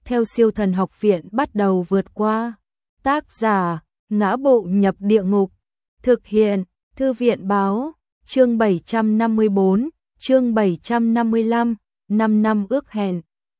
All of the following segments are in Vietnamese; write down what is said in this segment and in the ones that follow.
theo Siêu Thần Học Viện bắt đầu vượt qua. Tác giả: Ngã Bộ Nhập Địa Ngục. Thực hiện: Thư viện báo. Chương 754, chương 755, 5 năm ước hẹn.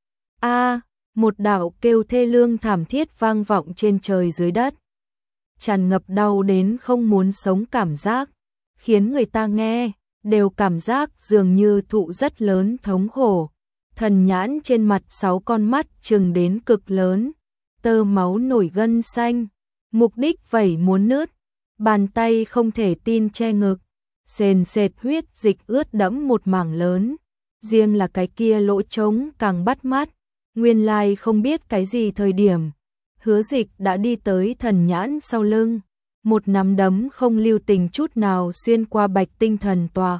Một đạo kêu thê lương thảm thiết vang vọng trên trời dưới đất. Tràn ngập đau đến không muốn sống cảm giác, khiến người ta nghe đều cảm giác dường như thụ rất lớn thống khổ. Thần nhãn trên mặt 6 con mắt trừng đến cực lớn, tơ máu nổi gân xanh, mục đích vẩy muốn nứt, bàn tay không thể tin che ngực, sền sệt huyết dịch ướt đẫm một mảng lớn, riêng là cái kia lỗ trống càng bắt mắt. Nguyên lai không biết cái gì thời điểm, Hứa Dịch đã đi tới thần nhãn sau lưng, một nắm đấm không lưu tình chút nào xuyên qua bạch tinh thần tòa,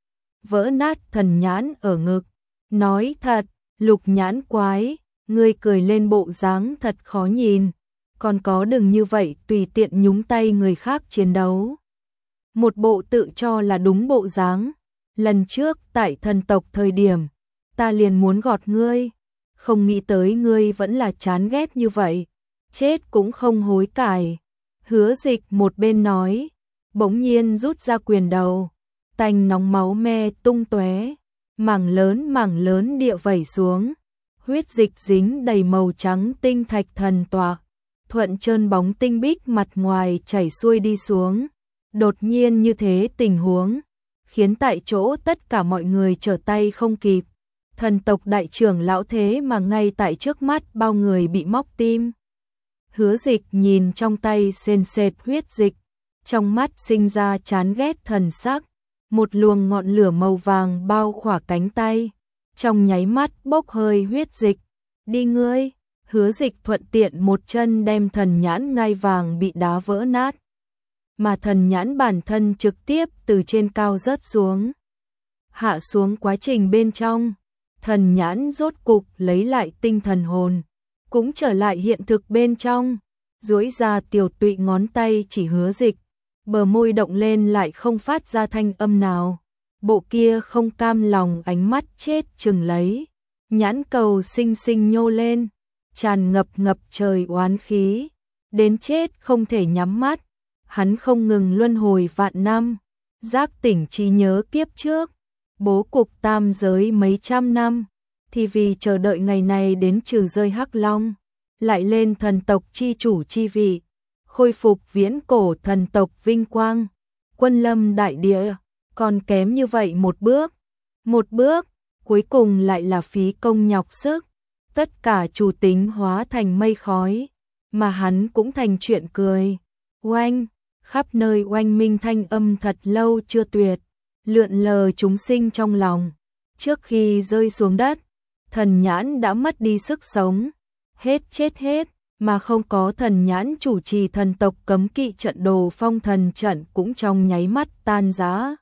vỡ nát thần nhãn ở ngực. Nói thật, Lục Nhãn quái, ngươi cười lên bộ dáng thật khó nhìn, còn có đừng như vậy tùy tiện nhúng tay người khác chiến đấu. Một bộ tự cho là đúng bộ dáng. Lần trước tại thần tộc thời điểm, ta liền muốn gọt ngươi, không nghĩ tới ngươi vẫn là chán ghét như vậy, chết cũng không hối cải. Hứa Dịch một bên nói, bỗng nhiên rút ra quyền đầu, tanh nóng máu me tung tóe, mảng lớn địa vẩy xuống, huyết dịch dính đầy màu trắng tinh thạch thần tọa, thuận trơn bóng tinh bích mặt ngoài chảy xuôi đi xuống. Đột nhiên như thế tình huống, khiến tại chỗ tất cả mọi người trở tay không kịp. Thần tộc đại trưởng lão thế mà ngay tại trước mắt bao người bị móc tim. Hứa Dịch nhìn trong tay sền sệt huyết dịch, trong mắt sinh ra chán ghét thần sắc, một luồng ngọn lửa màu vàng bao khỏa cánh tay, trong nháy mắt bốc hơi huyết dịch. Đi ngươi! Hứa Dịch thuận tiện một chân đem thần nhãn ngai vàng bị đá vỡ nát, mà thần nhãn bản thân trực tiếp từ trên cao rớt xuống. Hạ xuống quá trình bên trong, thần nhãn rốt cục lấy lại tinh thần hồn, cũng trở lại hiện thực bên trong, duỗi ra tiểu tụy ngón tay chỉ Hứa Dịch, bờ môi động lên lại không phát ra thanh âm nào. Bộ kia không cam lòng ánh mắt chết chừng lấy, nhãn cầu xinh xinh nhô lên, tràn ngập trời oán khí, đến chết không thể nhắm mắt. Hắn không ngừng luân hồi vạn năm, giác tỉnh trí nhớ kiếp trước, bố cục tam giới mấy trăm năm, thì vì chờ đợi ngày này đến trừ rơi Hắc Long, lại lên thần tộc chi chủ chi vị, khôi phục viễn cổ thần tộc vinh quang, quân lâm đại địa, còn kém như vậy một bước, cuối cùng lại là phí công nhọc sức, tất cả chủ tính hóa thành mây khói, mà hắn cũng thành chuyện cười. Oanh! Khắp nơi oanh minh thanh âm thật lâu chưa tuyệt, lượn lờ chúng sinh trong lòng. Trước khi rơi xuống đất, thần nhãn đã mất đi sức sống, chết hết, mà không có thần nhãn chủ trì thần tộc cấm kỵ trận đồ phong thần trận cũng trong nháy mắt tan rã,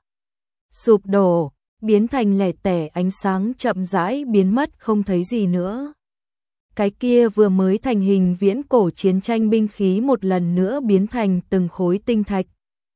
sụp đổ, biến thành lẻ tẻ ánh sáng chậm rãi biến mất không thấy gì nữa. Cái kia vừa mới thành hình viễn cổ chiến tranh binh khí một lần nữa biến thành từng khối tinh thạch,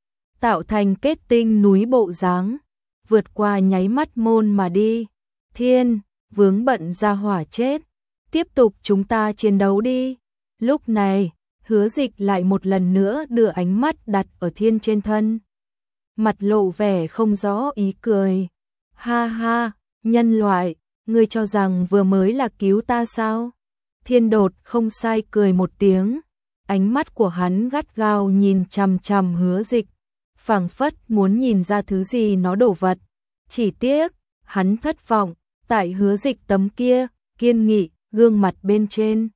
tạo thành kết tinh núi bộ dáng, vượt qua nháy mắt môn mà đi. Thiên, vướng bận ra hỏa chết, tiếp tục chúng ta chiến đấu đi. Lúc này, Hứa Dịch lại một lần nữa đưa ánh mắt đặt ở Thiên trên thân, mặt lộ vẻ không rõ ý cười. Ha ha, nhân loại, ngươi cho rằng vừa mới là cứu ta sao? Thiên đột không sai cười một tiếng, ánh mắt của hắn gắt gao nhìn chằm chằm Hứa Dịch, phảng phất muốn nhìn ra thứ gì nó đổ vật. Chỉ tiếc, hắn thất vọng, tại Hứa Dịch tấm kia, kiên nghị, gương mặt bên trên.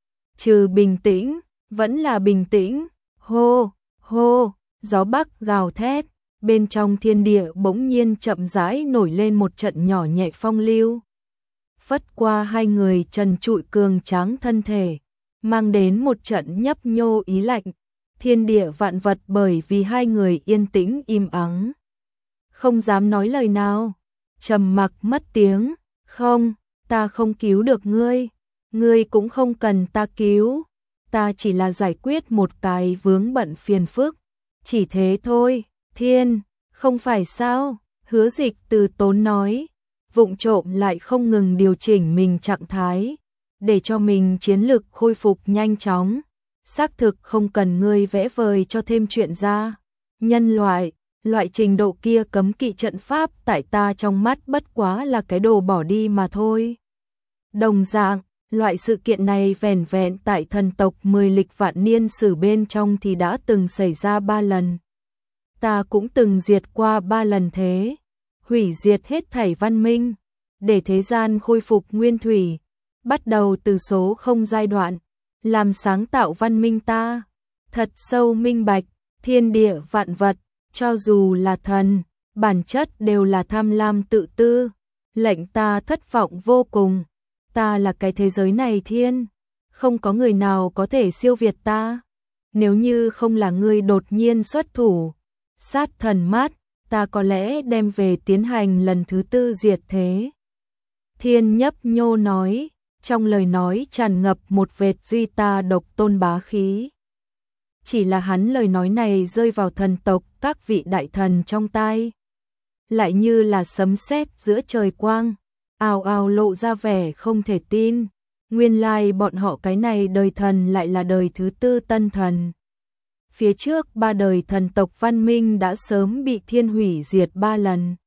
Trừ bình tĩnh, vẫn là bình tĩnh, hô, hô, gió bắc gào thét, bên trong thiên địa bỗng nhiên chậm rãi nổi lên một trận nhỏ nhẹ phong lưu, phất qua hai người trần trụi cường tráng thân thể, mang đến một trận nhấp nhô ý lạnh. Thiên địa vạn vật bởi vì hai người yên tĩnh im ắng, không dám nói lời nào, trầm mặc mất tiếng. Không, ta không cứu được ngươi, ngươi cũng không cần ta cứu, ta chỉ là giải quyết một cái vướng bận phiền phức, chỉ thế thôi. Thiên, không phải sao? Hứa Dịch từ tốn nói, vụng trộm lại không ngừng điều chỉnh mình trạng thái, để cho mình chiến lực khôi phục nhanh chóng. Xác thực không cần ngươi vẽ vời cho thêm chuyện ra. Nhân loại trình độ kia cấm kỵ trận pháp tại ta trong mắt bất quá là cái đồ bỏ đi mà thôi. Đồng dạng, loại sự kiện này vẻn vẹn tại thần tộc 10 lịch vạn niên sử bên trong thì đã từng xảy ra 3 lần. Ta cũng từng diệt qua 3 lần thế, hủy diệt hết thảy văn minh, để thế gian khôi phục nguyên thủy, bắt đầu từ số không giai đoạn, làm sáng tạo văn minh ta, thật sâu minh bạch, thiên địa vạn vật, cho dù là thần, bản chất đều là tham lam tự tư, lệnh ta thất vọng vô cùng. Ta là cái thế giới này thiên, không có người nào có thể siêu việt ta. Nếu như không là ngươi đột nhiên xuất thủ, sát thần mát, ta có lẽ đem về tiến hành lần thứ 4 diệt thế. Thiên nhấp nhô nói, trong lời nói tràn ngập một vệt duy ta độc tôn bá khí. Chỉ là hắn lời nói này rơi vào thần tộc các vị đại thần trong tai, lại như là sấm sét giữa trời quang, ào ào lộ ra vẻ không thể tin. Nguyên lai bọn họ cái này đời thần lại là đời thứ 4 tân thần. Phía trước 3 đời thần tộc văn minh đã sớm bị thiên hủy diệt 3 lần.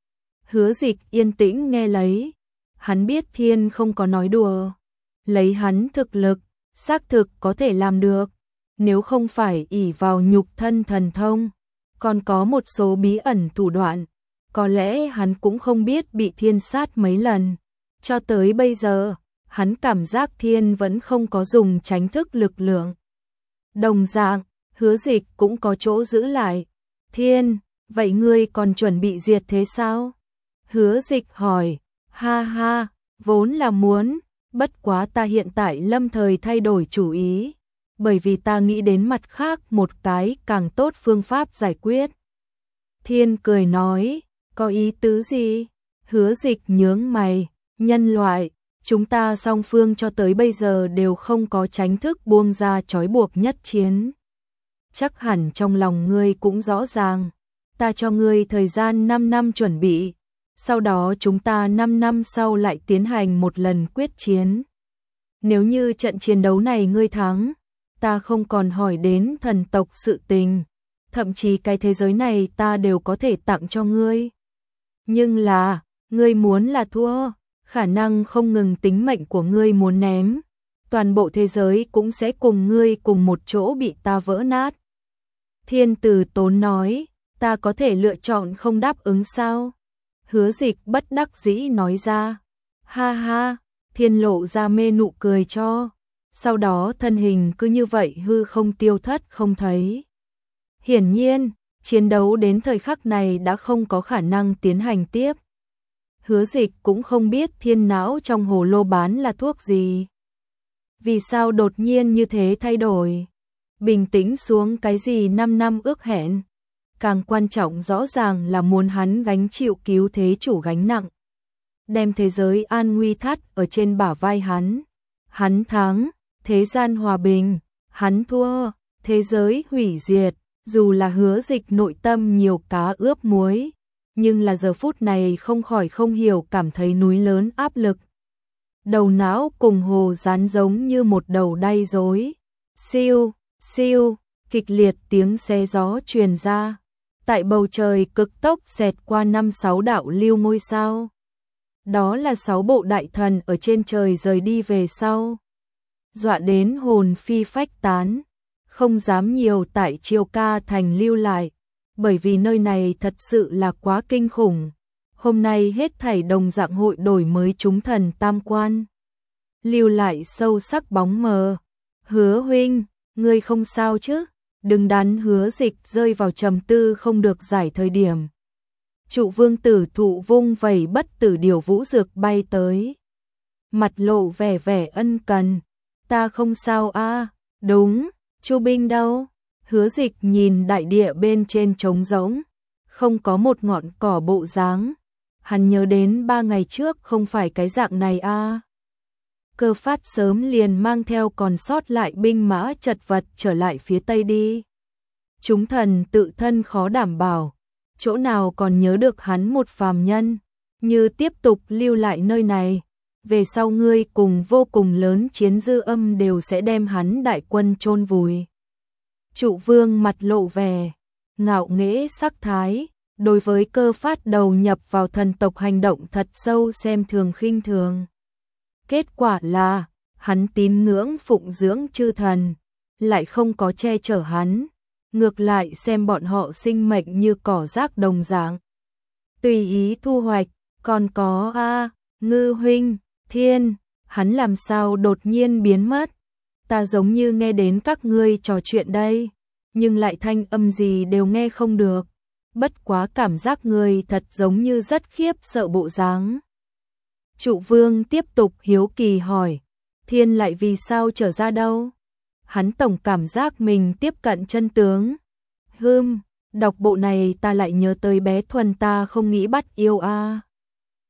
Hứa Dịch yên tĩnh nghe lấy, hắn biết thiên không có nói đùa, lấy hắn thực lực, xác thực có thể làm được, nếu không phải ỷ vào nhục thân thần thông, còn có một số bí ẩn thủ đoạn, có lẽ hắn cũng không biết bị thiên sát mấy lần. Cho tới bây giờ, hắn cảm giác thiên vẫn không có dùng tránh thức lực lượng. Đồng dạng, Hứa Dịch cũng có chỗ giữ lại. Thiên, vậy ngươi còn chuẩn bị diệt thế sao? Hứa Dịch hỏi, ha ha, vốn là muốn, bất quá ta hiện tại lâm thời thay đổi chủ ý, bởi vì ta nghĩ đến mặt khác một cái càng tốt phương pháp giải quyết. Thiên cười nói, có ý tứ gì? Hứa Dịch nhướng mày, nhân loại, chúng ta song phương cho tới bây giờ đều không có tránh thức buông ra trói buộc nhất chiến. Chắc hẳn trong lòng ngươi cũng rõ ràng, ta cho ngươi thời gian 5 năm chuẩn bị, sau đó chúng ta 5 năm sau lại tiến hành một lần quyết chiến. Nếu như trận chiến đấu này ngươi thắng, ta không còn hỏi đến thần tộc sự tình, thậm chí cái thế giới này ta đều có thể tặng cho ngươi. Nhưng là, ngươi muốn là thua, khả năng không ngừng tính mệnh của ngươi muốn ném, toàn bộ thế giới cũng sẽ cùng ngươi cùng một chỗ bị ta vỡ nát. Thiên Từ Tốn nói, ta có thể lựa chọn không đáp ứng sao? Hứa Dịch bất đắc dĩ nói ra, ha ha, Thiên lộ ra mê nụ cười cho, sau đó thân hình cứ như vậy hư không tiêu thất không thấy. Hiển nhiên, chiến đấu đến thời khắc này đã không có khả năng tiến hành tiếp. Hứa Dịch cũng không biết thiên não trong hồ lô bán là thuốc gì. Vì sao đột nhiên như thế thay đổi? Bình tĩnh xuống cái gì 5 năm ước hẹn? Càng quan trọng rõ ràng là muốn hắn gánh chịu cứu thế chủ gánh nặng. Đem thế giới an nguy thắt ở trên bả vai hắn. Hắn thắng, thế gian hòa bình. Hắn thua, thế giới hủy diệt. Dù là Hứa Dịch nội tâm nhiều cá ướp muối, nhưng là giờ phút này không khỏi không hiểu cảm thấy núi lớn áp lực. Đầu não cùng hồ dán giống như một đầu đay rối. Siêu, siêu, kịch liệt tiếng xe gió truyền ra. Tại bầu trời cực tốc xẹt qua 5-6 đạo lưu ngôi sao. Đó là 6 bộ đại thần ở trên trời rời đi về sau. Dọa đến hồn phi phách tán, không dám nhiều tại Chiêu Ca thành lưu lại, bởi vì nơi này thật sự là quá kinh khủng. Hôm nay hết thảy đồng dạng hội đổi mới chúng thần tam quan. Lưu lại sâu sắc bóng mờ. Hứa huynh, ngươi không sao chứ? Đừng đắn Hứa Dịch rơi vào trầm tư không được giải thời điểm. Trụ vương tử thụ vung vẩy bất tử điều vũ dược bay tới. Mặt lộ vẻ vẻ ân cần. Ta không sao a. Đúng, Chu binh đâu? Hứa Dịch nhìn đại địa bên trên trống rỗng, không có một ngọn cỏ bộ dáng. Hắn nhớ đến 3 ngày trước không phải cái dạng này a. Cơ Phát sớm liền mang theo còn sót lại binh mã chật vật trở lại phía tây đi. Chúng thần tự thân khó đảm bảo, chỗ nào còn nhớ được hắn một phàm nhân, như tiếp tục lưu lại nơi này, về sau ngươi cùng vô cùng lớn chiến dư âm đều sẽ đem hắn đại quân chôn vùi. Trụ vương mặt lộ vẻ ngạo nghễ sắc thái, đối với Cơ Phát đầu nhập vào thần tộc hành động thật sâu xem thường khinh thường. Kết quả là, hắn tín ngưỡng phụng dưỡng chư thần, lại không có che chở hắn, ngược lại xem bọn họ sinh mệnh như cỏ rác đồng dạng. Tùy ý thu hoạch, còn có Ngư huynh, Thiên, hắn làm sao đột nhiên biến mất? Ta giống như nghe đến các ngươi trò chuyện đây, nhưng lại thanh âm gì đều nghe không được. Bất quá cảm giác người thật giống như rất khiếp sợ bộ dáng. Trụ vương tiếp tục hiếu kỳ hỏi, Thiên lại vì sao trở ra đâu? Hắn tổng cảm giác mình tiếp cận chân tướng. Đọc bộ này ta lại nhớ tới bé Thuần ta không nghĩ bắt yêu